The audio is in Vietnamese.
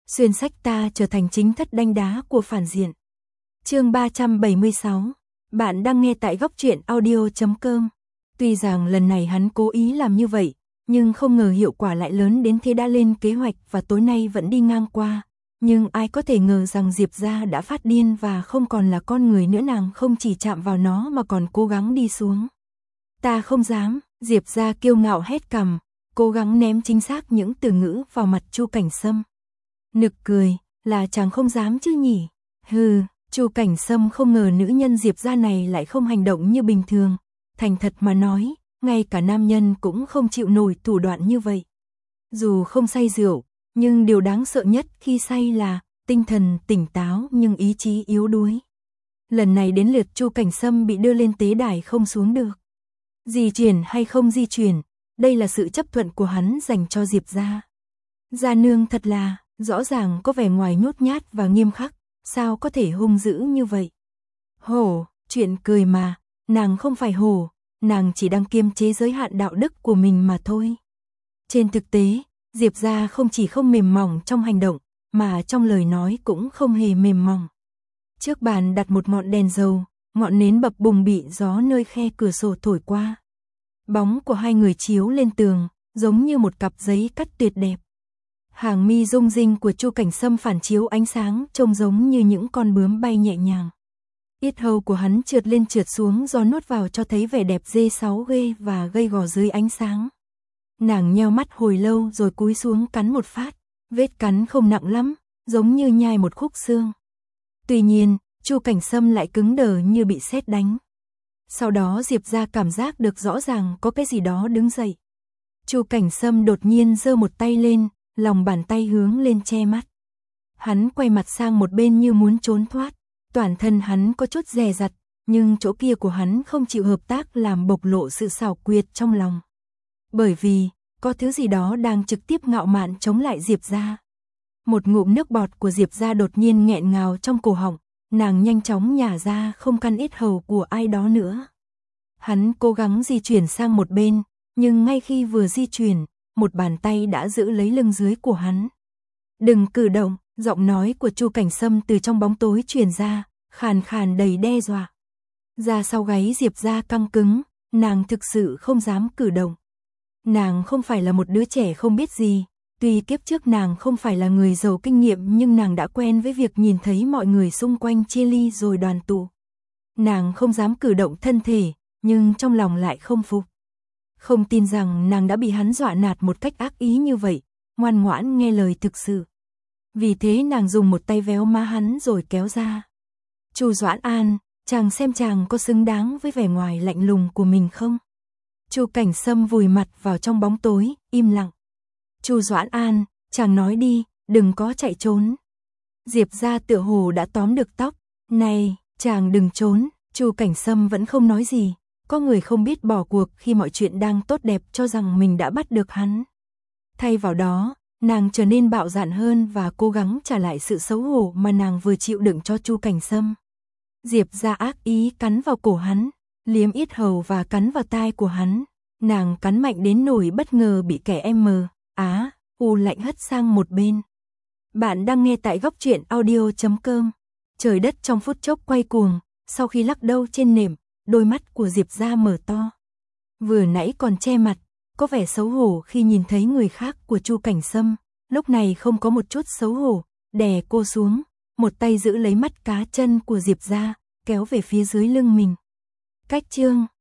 xuyên sách ta trở thành chính thất đanh đá của phản diện. Chương 376. Bạn đang nghe tại góc truyện audio.com. Tuy rằng lần này hắn cố ý làm như vậy, nhưng không ngờ hiệu quả lại lớn đến thế, đã lên kế hoạch và tối nay vẫn đi ngang qua. Nhưng ai có thể ngờ rằng Diệp gia đã phát điên và không còn là con người nữa. Nàng không chỉ chạm vào nó mà còn cố gắng đi xuống. Ta không dám, Diệp gia kiêu ngạo hét cằm, cố gắng ném chính xác những từ ngữ vào mặt Chu Cảnh Sâm. Nực cười, là chàng không dám chứ nhỉ? Hừ, Chu Cảnh Sâm không ngờ nữ nhân Diệp gia này lại không hành động như bình thường. Thành thật mà nói, ngay cả nam nhân cũng không chịu nổi thủ đoạn như vậy. Dù không say rượu, nhưng điều đáng sợ nhất khi say là tinh thần tỉnh táo nhưng ý chí yếu đuối. Lần này đến lượt Chu Cảnh Sâm bị đưa lên tế đài không xuống được. Di chuyển hay không di chuyển, đây là sự chấp thuận của hắn dành cho Diệp gia. Gia nương thật là, rõ ràng có vẻ ngoài nhút nhát và nghiêm khắc, sao có thể hung dữ như vậy? Hổ, chuyện cười mà, nàng không phải hổ, nàng chỉ đang kiềm chế giới hạn đạo đức của mình mà thôi. Trên thực tế, Diệp gia không chỉ không mềm mỏng trong hành động, mà trong lời nói cũng không hề mềm mỏng. Trước bàn đặt một ngọn đèn dầu, ngọn nến bập bùng bị gió nơi khe cửa sổ thổi qua. Bóng của hai người chiếu lên tường, giống như một cặp giấy cắt tuyệt đẹp. Hàng mi rung rinh của Chu Cảnh Sâm phản chiếu ánh sáng, trông giống như những con bướm bay nhẹ nhàng. Yết hầu của hắn trượt lên trượt xuống, gió nuốt vào cho thấy vẻ đẹp D6 ghê và gầy gò dưới ánh sáng. Nàng nheo mắt hồi lâu rồi cúi xuống cắn một phát, vết cắn không nặng lắm, giống như nhai một khúc xương. Tuy nhiên, Chu Cảnh Sâm lại cứng đờ như bị sét đánh. Sau đó Diệp gia cảm giác được rõ ràng có cái gì đó đứng dậy. Chu Cảnh Sâm đột nhiên giơ một tay lên, lòng bàn tay hướng lên che mắt. Hắn quay mặt sang một bên như muốn trốn thoát, toàn thân hắn có chút dè dặt, nhưng chỗ kia của hắn không chịu hợp tác làm bộc lộ sự xảo quyệt trong lòng. Bởi vì, có thứ gì đó đang trực tiếp ngạo mạn chống lại Diệp gia. Một ngụm nước bọt của Diệp gia đột nhiên nghẹn ngào trong cổ họng, nàng nhanh chóng nhả ra không căn yết hầu của ai đó nữa. Hắn cố gắng di chuyển sang một bên, nhưng ngay khi vừa di chuyển, một bàn tay đã giữ lấy lưng dưới của hắn. Đừng cử động, giọng nói của Chu Cảnh Sâm từ trong bóng tối truyền ra, khàn khàn đầy đe dọa. Da sau gáy Diệp gia căng cứng, nàng thực sự không dám cử động. Nàng không phải là một đứa trẻ không biết gì, tuy kiếp trước nàng không phải là người giàu kinh nghiệm nhưng nàng đã quen với việc nhìn thấy mọi người xung quanh chia ly rồi đoàn tụ. Nàng không dám cử động thân thể, nhưng trong lòng lại không phục. Không tin rằng nàng đã bị hắn dọa nạt một cách ác ý như vậy, ngoan ngoãn nghe lời thực sự. Vì thế nàng dùng một tay véo má hắn rồi kéo ra. Chu Doãn An, chàng xem chàng có xứng đáng với vẻ ngoài lạnh lùng của mình không? Chu Cảnh Sâm vùi mặt vào trong bóng tối, im lặng. Chu Doãn An, chàng nói đi, đừng có chạy trốn. Diệp gia tựa hồ đã tóm được tóc. Này, chàng đừng trốn. Chu Cảnh Sâm vẫn không nói gì. Có người không biết bỏ cuộc khi mọi chuyện đang tốt đẹp cho rằng mình đã bắt được hắn. Thay vào đó, nàng trở nên bạo dạn hơn và cố gắng trả lại sự xấu hổ mà nàng vừa chịu đựng cho Chu Cảnh Sâm. Diệp gia ác ý cắn vào cổ hắn, liếm yết hầu và cắn vào tai của hắn. Nàng cắn mạnh đến nỗi bất ngờ bị kẻ u lạnh hất sang một bên. Bạn đang nghe tại góc truyện audio.com. Trời đất trong phút chốc quay cuồng, sau khi lắc đầu trên nệm, đôi mắt của Diệp gia mở to. Vừa nãy còn che mặt, có vẻ xấu hổ khi nhìn thấy người khác của Chu Cảnh Sâm, lúc này không có một chút xấu hổ, đè cô xuống, một tay giữ lấy mắt cá chân của Diệp gia, kéo về phía dưới lưng mình. Cách chương